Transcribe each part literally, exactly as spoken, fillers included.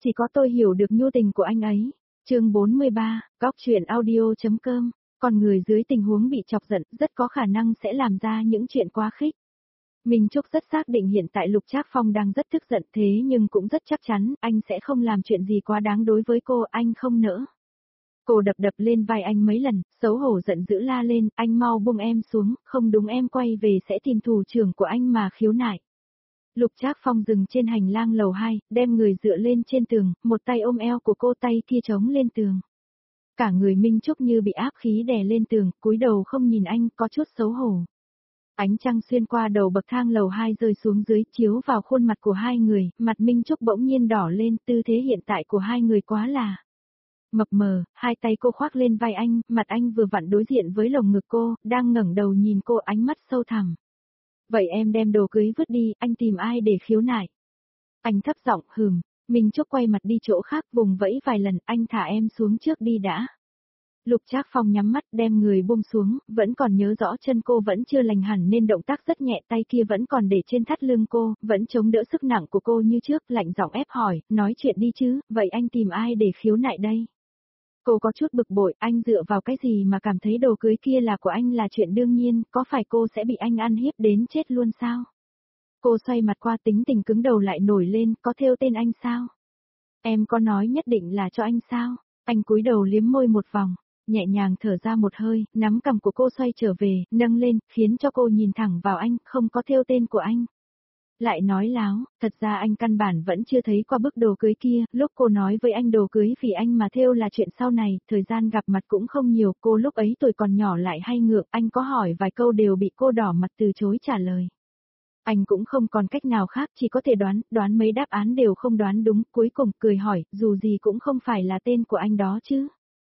Chỉ có tôi hiểu được nhu tình của anh ấy. Chương bốn mươi ba, Góc truyện audio.com. Con người dưới tình huống bị chọc giận rất có khả năng sẽ làm ra những chuyện quá khích. Minh Trúc rất xác định hiện tại Lục Trác Phong đang rất tức giận, thế nhưng cũng rất chắc chắn anh sẽ không làm chuyện gì quá đáng đối với cô, anh không nỡ. Cô đập đập lên vai anh mấy lần, xấu hổ giận dữ la lên, anh mau buông em xuống, không đúng em quay về sẽ tìm thủ trưởng của anh mà khiếu nại. Lục Trác Phong dừng trên hành lang lầu hai, đem người dựa lên trên tường, một tay ôm eo của cô, tay kia chống lên tường. Cả người Minh Trúc như bị áp khí đè lên tường, cúi đầu không nhìn anh, có chút xấu hổ. Ánh trăng xuyên qua đầu bậc thang lầu hai rơi xuống dưới, chiếu vào khuôn mặt của hai người, mặt Minh Trúc bỗng nhiên đỏ lên, tư thế hiện tại của hai người quá là mập mờ, hai tay cô khoác lên vai anh, mặt anh vừa vặn đối diện với lồng ngực cô, đang ngẩng đầu nhìn cô, ánh mắt sâu thẳm. Vậy em đem đồ cưới vứt đi, anh tìm ai để khiếu nại? Anh thấp giọng hừm, Minh Trúc quay mặt đi chỗ khác, vùng vẫy vài lần, anh thả em xuống trước đi đã. Lục Trác Phong nhắm mắt đem người buông xuống, vẫn còn nhớ rõ chân cô vẫn chưa lành hẳn nên động tác rất nhẹ, tay kia vẫn còn để trên thắt lưng cô, vẫn chống đỡ sức nặng của cô như trước, lạnh giọng ép hỏi, nói chuyện đi chứ, vậy anh tìm ai để khiếu nại đây? Cô có chút bực bội, anh dựa vào cái gì mà cảm thấy đồ cưới kia là của anh là chuyện đương nhiên, có phải cô sẽ bị anh ăn hiếp đến chết luôn sao? Cô xoay mặt qua, tính tình cứng đầu lại nổi lên, có thêu tên anh sao? Em có nói nhất định là cho anh sao? Anh cúi đầu liếm môi một vòng, nhẹ nhàng thở ra một hơi, nắm cằm của cô xoay trở về, nâng lên, khiến cho cô nhìn thẳng vào anh, không có thêu tên của anh. Lại nói láo, thật ra anh căn bản vẫn chưa thấy qua bức đồ cưới kia, lúc cô nói với anh đồ cưới vì anh mà thêu là chuyện sau này, thời gian gặp mặt cũng không nhiều, cô lúc ấy tuổi còn nhỏ lại hay ngượng, anh có hỏi vài câu đều bị cô đỏ mặt từ chối trả lời. Anh cũng không còn cách nào khác, chỉ có thể đoán, đoán mấy đáp án đều không đoán đúng, cuối cùng cười hỏi, dù gì cũng không phải là tên của anh đó chứ.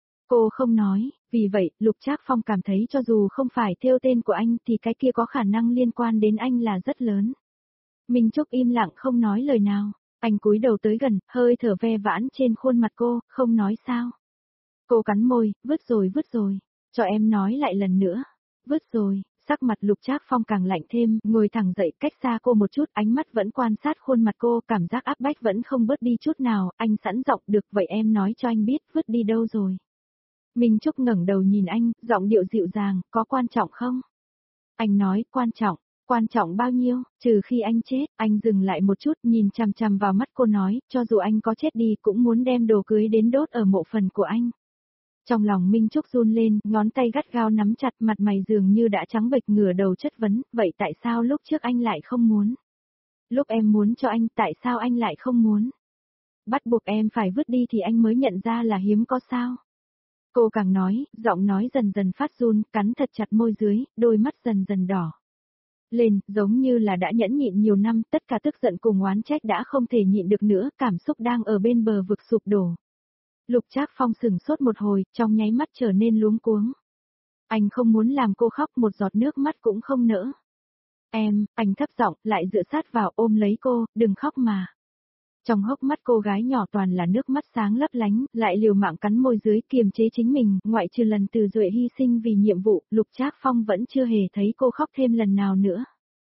Cô không nói, vì vậy, Lục Trác Phong cảm thấy cho dù không phải thêu tên của anh thì cái kia có khả năng liên quan đến anh là rất lớn. Minh Trúc im lặng không nói lời nào, anh cúi đầu tới gần, hơi thở ve vãn trên khuôn mặt cô, không nói sao. Cô cắn môi, vứt rồi vứt rồi, cho em nói lại lần nữa, vứt rồi, sắc mặt Lục Trác Phong càng lạnh thêm, ngồi thẳng dậy cách xa cô một chút, ánh mắt vẫn quan sát khuôn mặt cô, cảm giác áp bách vẫn không bớt đi chút nào, anh sẵn giọng được vậy em nói cho anh biết vứt đi đâu rồi. Minh Trúc ngẩng đầu nhìn anh, giọng điệu dịu dàng, có quan trọng không? Anh nói, quan trọng. Quan trọng bao nhiêu, trừ khi anh chết, anh dừng lại một chút nhìn chằm chằm vào mắt cô nói, cho dù anh có chết đi cũng muốn đem đồ cưới đến đốt ở mộ phần của anh. Trong lòng Minh Trúc run lên, ngón tay gắt gao nắm chặt, mặt mày dường như đã trắng bệch, ngửa đầu chất vấn, vậy tại sao lúc trước anh lại không muốn? Lúc em muốn cho anh, tại sao anh lại không muốn? Bắt buộc em phải vứt đi thì anh mới nhận ra là hiếm có sao? Cô càng nói, giọng nói dần dần phát run, cắn thật chặt môi dưới, đôi mắt dần dần đỏ lên, giống như là đã nhẫn nhịn nhiều năm, tất cả tức giận cùng oán trách đã không thể nhịn được nữa, cảm xúc đang ở bên bờ vực sụp đổ. Lục Trác Phong sừng sốt một hồi, trong nháy mắt trở nên luống cuống. Anh không muốn làm cô khóc, một giọt nước mắt cũng không nỡ. Em, anh thấp giọng, lại dựa sát vào ôm lấy cô, đừng khóc mà. Trong hốc mắt cô gái nhỏ toàn là nước mắt sáng lấp lánh, lại liều mạng cắn môi dưới kiềm chế chính mình, ngoại trừ lần Từ Duệ hy sinh vì nhiệm vụ, Lục Trác Phong vẫn chưa hề thấy cô khóc thêm lần nào nữa.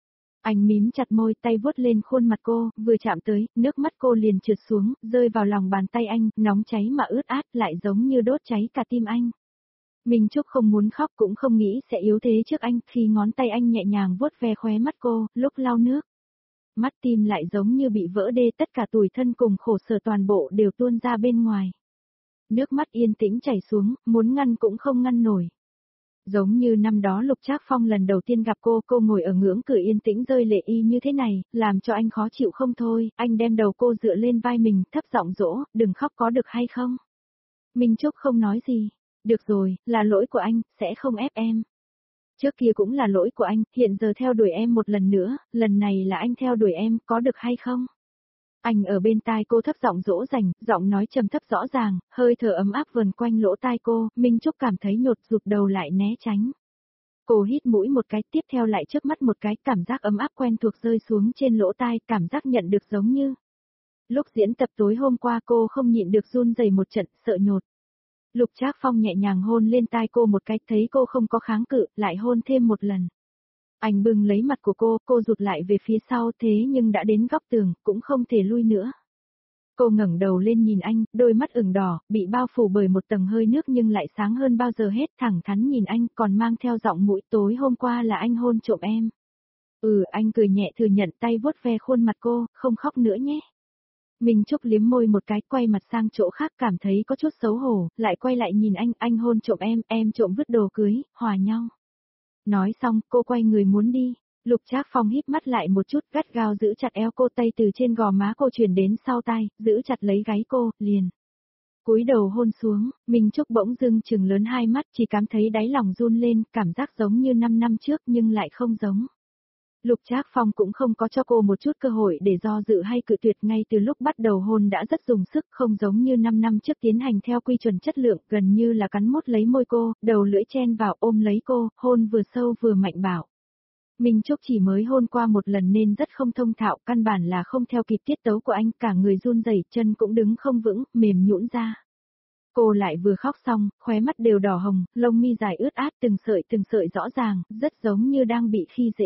Anh mím chặt môi, tay vuốt lên khuôn mặt cô, vừa chạm tới, nước mắt cô liền trượt xuống, rơi vào lòng bàn tay anh, nóng cháy mà ướt át, lại giống như đốt cháy cả tim anh. Minh Trúc không muốn khóc cũng không nghĩ sẽ yếu thế trước anh, khi ngón tay anh nhẹ nhàng vuốt ve khóe mắt cô, lúc lau nước. Mắt tim lại giống như bị vỡ đê, tất cả tủi thân cùng khổ sở toàn bộ đều tuôn ra bên ngoài. Nước mắt yên tĩnh chảy xuống, muốn ngăn cũng không ngăn nổi. Giống như năm đó Lục Trác Phong lần đầu tiên gặp cô, cô ngồi ở ngưỡng cửa yên tĩnh rơi lệ y như thế này, làm cho anh khó chịu không thôi, anh đem đầu cô dựa lên vai mình, thấp giọng dỗ, đừng khóc có được hay không? Minh Trúc không nói gì, được rồi, là lỗi của anh, sẽ không ép em. Trước kia cũng là lỗi của anh, hiện giờ theo đuổi em một lần nữa, lần này là anh theo đuổi em, có được hay không? Anh ở bên tai cô thấp giọng dỗ dành, giọng nói trầm thấp rõ ràng, hơi thở ấm áp vần quanh lỗ tai cô, Minh Trúc cảm thấy nhột rụt đầu lại né tránh. Cô hít mũi một cái, tiếp theo lại trước mắt một cái, cảm giác ấm áp quen thuộc rơi xuống trên lỗ tai, cảm giác nhận được giống như. Lúc diễn tập tối hôm qua cô không nhịn được run rẩy một trận, sợ nhột. Lục Trác Phong nhẹ nhàng hôn lên tai cô một cái, thấy cô không có kháng cự, lại hôn thêm một lần. Anh bưng lấy mặt của cô, cô rụt lại về phía sau thế nhưng đã đến góc tường, cũng không thể lui nữa. Cô ngẩng đầu lên nhìn anh, đôi mắt ửng đỏ, bị bao phủ bởi một tầng hơi nước nhưng lại sáng hơn bao giờ hết, thẳng thắn nhìn anh, còn mang theo giọng mũi, tối hôm qua là anh hôn trộm em. Ừ, anh cười nhẹ thừa nhận, tay vuốt ve khuôn mặt cô, không khóc nữa nhé. Minh Trúc liếm môi một cái, quay mặt sang chỗ khác, cảm thấy có chút xấu hổ, lại quay lại nhìn anh, anh hôn trộm em, em trộm vứt đồ cưới, hòa nhau. Nói xong, cô quay người muốn đi. Lục Trác Phong híp mắt lại một chút, gắt gao giữ chặt eo cô, tay từ trên gò má cô truyền đến sau tai, giữ chặt lấy gáy cô, liền. Cúi đầu hôn xuống, Minh Trúc bỗng dưng trừng lớn hai mắt, chỉ cảm thấy đáy lòng run lên, cảm giác giống như năm năm trước nhưng lại không giống. Lục Trác Phong cũng không có cho cô một chút cơ hội để do dự hay cự tuyệt, ngay từ lúc bắt đầu hôn đã rất dùng sức, không giống như năm năm trước tiến hành theo quy chuẩn chất lượng, gần như là cắn mút lấy môi cô, đầu lưỡi chen vào ôm lấy cô, hôn vừa sâu vừa mạnh bạo. Minh Trúc chỉ mới hôn qua một lần nên rất không thông thạo, căn bản là không theo kịp tiết tấu của anh, cả người run rẩy, chân cũng đứng không vững, mềm nhũn ra. Cô lại vừa khóc xong, khóe mắt đều đỏ hồng, lông mi dài ướt át, từng sợi từng sợi rõ ràng, rất giống như đang bị khi dễ.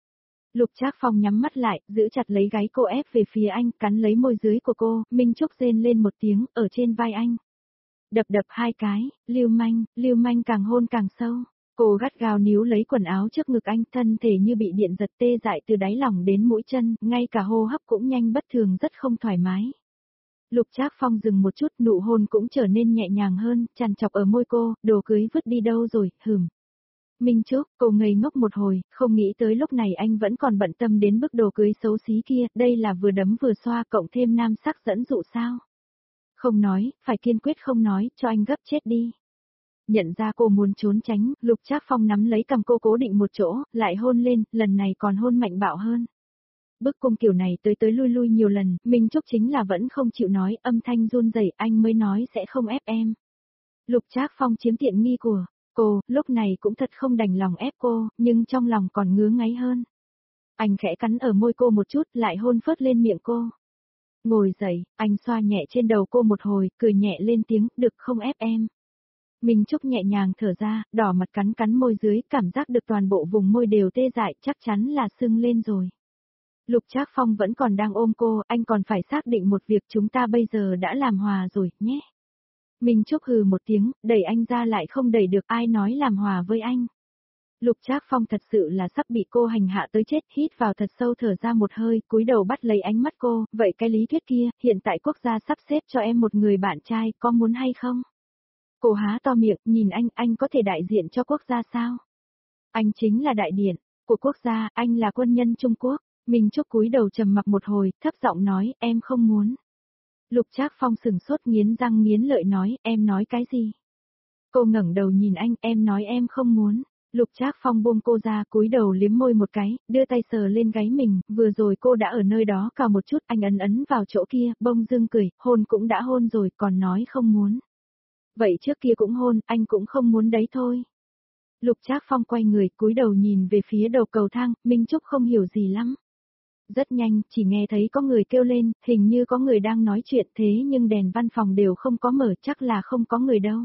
Lục Trác Phong nhắm mắt lại, giữ chặt lấy gáy cô ép về phía anh, cắn lấy môi dưới của cô, Minh Trúc rên lên một tiếng, ở trên vai anh. Đập đập hai cái, lưu manh, lưu manh càng hôn càng sâu. Cô gắt gao níu lấy quần áo trước ngực anh, thân thể như bị điện giật tê dại từ đáy lòng đến mũi chân, ngay cả hô hấp cũng nhanh bất thường, rất không thoải mái. Lục Trác Phong dừng một chút, nụ hôn cũng trở nên nhẹ nhàng hơn, tràn chọc ở môi cô, đồ cưới vứt đi đâu rồi, hừm. Minh Trúc, cô ngây ngốc một hồi, không nghĩ tới lúc này anh vẫn còn bận tâm đến bức đồ cưới xấu xí kia, đây là vừa đấm vừa xoa cộng thêm nam sắc dẫn dụ sao? Không nói, phải kiên quyết không nói, cho anh gấp chết đi. Nhận ra cô muốn trốn tránh, Lục Trác Phong nắm lấy cầm cô cố định một chỗ, lại hôn lên, lần này còn hôn mạnh bạo hơn. Bức cung kiểu này tới tới lui lui nhiều lần, Minh Trúc chính là vẫn không chịu nói, âm thanh run rẩy, anh mới nói sẽ không ép em. Lục Trác Phong chiếm tiện nghi của cô, lúc này cũng thật không đành lòng ép cô, nhưng trong lòng còn ngứa ngáy hơn. Anh khẽ cắn ở môi cô một chút, lại hôn phớt lên miệng cô. Ngồi dậy, anh xoa nhẹ trên đầu cô một hồi, cười nhẹ lên tiếng, được không ép em. Minh Trúc nhẹ nhàng thở ra, đỏ mặt cắn cắn môi dưới, cảm giác được toàn bộ vùng môi đều tê dại, chắc chắn là sưng lên rồi. Lục Trác Phong vẫn còn đang ôm cô, anh còn phải xác định một việc, chúng ta bây giờ đã làm hòa rồi, nhé. Minh Trúc hừ một tiếng, đẩy anh ra lại không đẩy được, ai nói làm hòa với anh. Lục Trác Phong thật sự là sắp bị cô hành hạ tới chết, hít vào thật sâu thở ra một hơi, cúi đầu bắt lấy ánh mắt cô, vậy cái lý thuyết kia, hiện tại quốc gia sắp xếp cho em một người bạn trai, có muốn hay không? Cô há to miệng, nhìn anh, anh có thể đại diện cho quốc gia sao? Anh chính là đại diện của quốc gia, anh là quân nhân Trung Quốc. Minh Trúc cúi đầu trầm mặc một hồi, thấp giọng nói, em không muốn. Lục Trác Phong sừng sốt nghiến răng nghiến lợi nói, em nói cái gì? Cô ngẩng đầu nhìn anh, em nói em không muốn. Lục Trác Phong buông cô ra, cúi đầu liếm môi một cái, đưa tay sờ lên gáy mình, vừa rồi cô đã ở nơi đó cào một chút, anh ấn ấn vào chỗ kia, bông dưng cười, hôn cũng đã hôn rồi, còn nói không muốn. Vậy trước kia cũng hôn, anh cũng không muốn đấy thôi. Lục Trác Phong quay người, cúi đầu nhìn về phía đầu cầu thang, Minh Trúc không hiểu gì lắm. Rất nhanh, chỉ nghe thấy có người kêu lên, hình như có người đang nói chuyện thế nhưng đèn văn phòng đều không có mở, chắc là không có người đâu.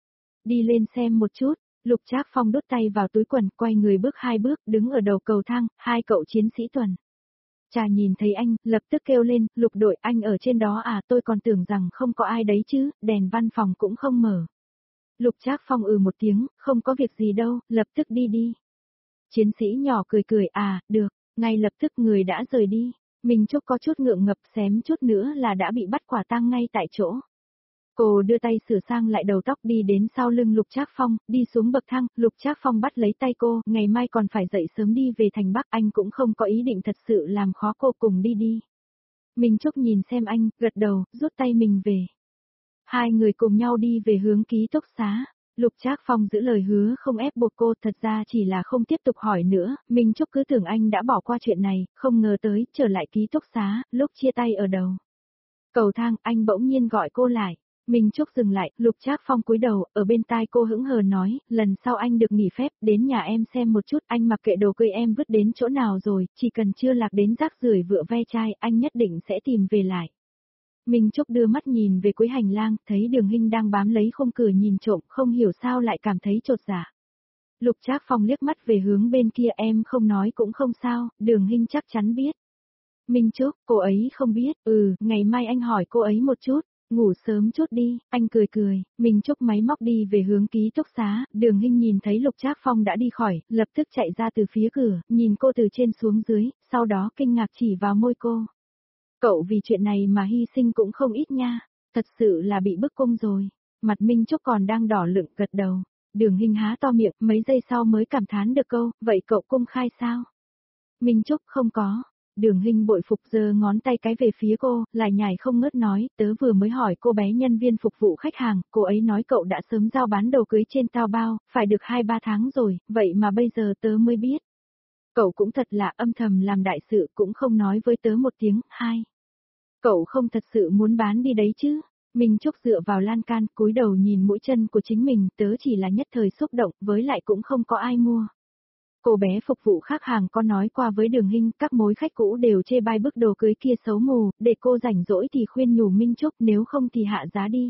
Đi lên xem một chút, Lục Trác Phong đút tay vào túi quần, quay người bước hai bước, đứng ở đầu cầu thang, hai cậu chiến sĩ tuần. Trà nhìn thấy anh, lập tức kêu lên, Lục đội, anh ở trên đó à, tôi còn tưởng rằng không có ai đấy chứ, đèn văn phòng cũng không mở. Lục Trác Phong ừ một tiếng, không có việc gì đâu, lập tức đi đi. Chiến sĩ nhỏ cười cười, à, được, ngay lập tức người đã rời đi. Minh Trúc có chút ngượng ngập, xém chút nữa là đã bị bắt quả tang ngay tại chỗ. Cô đưa tay sửa sang lại đầu tóc, đi đến sau lưng Lục Trác Phong, đi xuống bậc thang, Lục Trác Phong bắt lấy tay cô, ngày mai còn phải dậy sớm đi về thành Bắc, anh cũng không có ý định thật sự làm khó cô, cùng đi đi. Minh Trúc nhìn xem anh, gật đầu, rút tay mình về. Hai người cùng nhau đi về hướng ký túc xá. Lục Trác Phong giữ lời hứa không ép buộc cô, thật ra chỉ là không tiếp tục hỏi nữa, Minh Trúc cứ tưởng anh đã bỏ qua chuyện này, không ngờ tới, trở lại ký túc xá, lúc chia tay ở đầu cầu thang, anh bỗng nhiên gọi cô lại. Minh Trúc dừng lại, Lục Trác Phong cúi đầu, ở bên tai cô hững hờ nói, lần sau anh được nghỉ phép, đến nhà em xem một chút, anh mặc kệ đồ cưới em vứt đến chỗ nào rồi, chỉ cần chưa lạc đến rác rưởi vựa ve chai, anh nhất định sẽ tìm về lại. Minh Trúc đưa mắt nhìn về cuối hành lang, thấy Đường Hinh đang bám lấy khung cửa nhìn trộm, không hiểu sao lại cảm thấy chột dạ. Lục Trác Phong liếc mắt về hướng bên kia, em không nói cũng không sao, Đường Hinh chắc chắn biết. Minh Trúc, cô ấy không biết, ừ, ngày mai anh hỏi cô ấy một chút, ngủ sớm chút đi, anh cười cười, Minh Trúc máy móc đi về hướng ký túc xá, Đường Hinh nhìn thấy Lục Trác Phong đã đi khỏi, lập tức chạy ra từ phía cửa, nhìn cô từ trên xuống dưới, sau đó kinh ngạc chỉ vào môi cô. Cậu vì chuyện này mà hy sinh cũng không ít nha, thật sự là bị bức cung rồi, mặt Minh Trúc còn đang đỏ lựng gật đầu. Đường Hinh há to miệng, mấy giây sau mới cảm thán được câu, vậy cậu công khai sao? Minh Trúc không có. Đường Hinh bội phục giơ ngón tay cái về phía cô, lại nhảy không ngớt nói, tớ vừa mới hỏi cô bé nhân viên phục vụ khách hàng, cô ấy nói cậu đã sớm giao bán đồ cưới trên Taobao, phải được hai ba tháng rồi, vậy mà bây giờ tớ mới biết. Cậu cũng thật là âm thầm làm đại sự cũng không nói với tớ một tiếng, hai. Cậu không thật sự muốn bán đi đấy chứ? Minh Trúc dựa vào lan can, cúi đầu nhìn mũi chân của chính mình, tớ chỉ là nhất thời xúc động, với lại cũng không có ai mua. Cô bé phục vụ khách hàng có nói qua với Đường Hinh, các mối khách cũ đều chê bai bức đồ cưới kia xấu mù, để cô rảnh rỗi thì khuyên nhủ Minh Trúc nếu không thì hạ giá đi.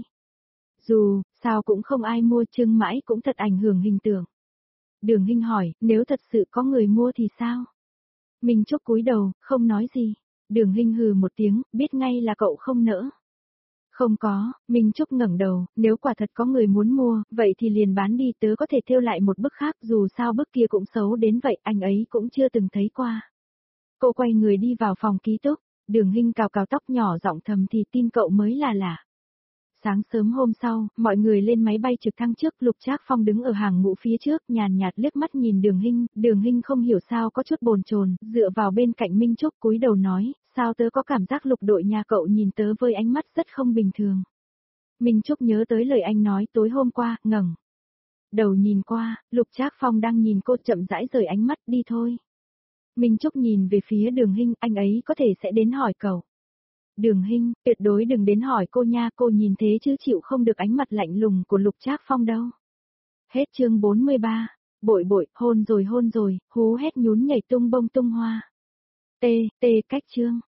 Dù, sao cũng không ai mua trưng mãi cũng thật ảnh hưởng hình tượng. Đường Hinh hỏi, nếu thật sự có người mua thì sao? Minh Trúc cúi đầu, không nói gì. Đường Hinh hừ một tiếng, biết ngay là cậu không nỡ. Không có, Minh Trúc ngẩng đầu, nếu quả thật có người muốn mua, vậy thì liền bán đi, tớ có thể thêu lại một bức khác, dù sao bức kia cũng xấu đến vậy, anh ấy cũng chưa từng thấy qua. Cô quay người đi vào phòng ký túc, Đường Hinh cào cào tóc nhỏ giọng thầm thì tin cậu mới là lạ. Sáng sớm hôm sau, mọi người lên máy bay trực thăng trước, Lục Trác Phong đứng ở hàng ngũ phía trước, nhàn nhạt liếc mắt nhìn Đường Hinh, Đường Hinh không hiểu sao có chút bồn chồn, dựa vào bên cạnh Minh Trúc cúi đầu nói, sao tớ có cảm giác Lục đội nhà cậu nhìn tớ với ánh mắt rất không bình thường. Minh Trúc nhớ tới lời anh nói tối hôm qua, ngẩng đầu nhìn qua, Lục Trác Phong đang nhìn cô chậm rãi rời ánh mắt, đi thôi. Minh Trúc nhìn về phía Đường Hinh, anh ấy có thể sẽ đến hỏi cậu. Đường Hinh, tuyệt đối đừng đến hỏi cô nha, cô nhìn thế chứ chịu không được ánh mặt lạnh lùng của Lục Trác Phong đâu. Hết chương bốn mươi ba, bội bội, hôn rồi hôn rồi, hú hét nhún nhảy tung bông tung hoa. T, T cách chương.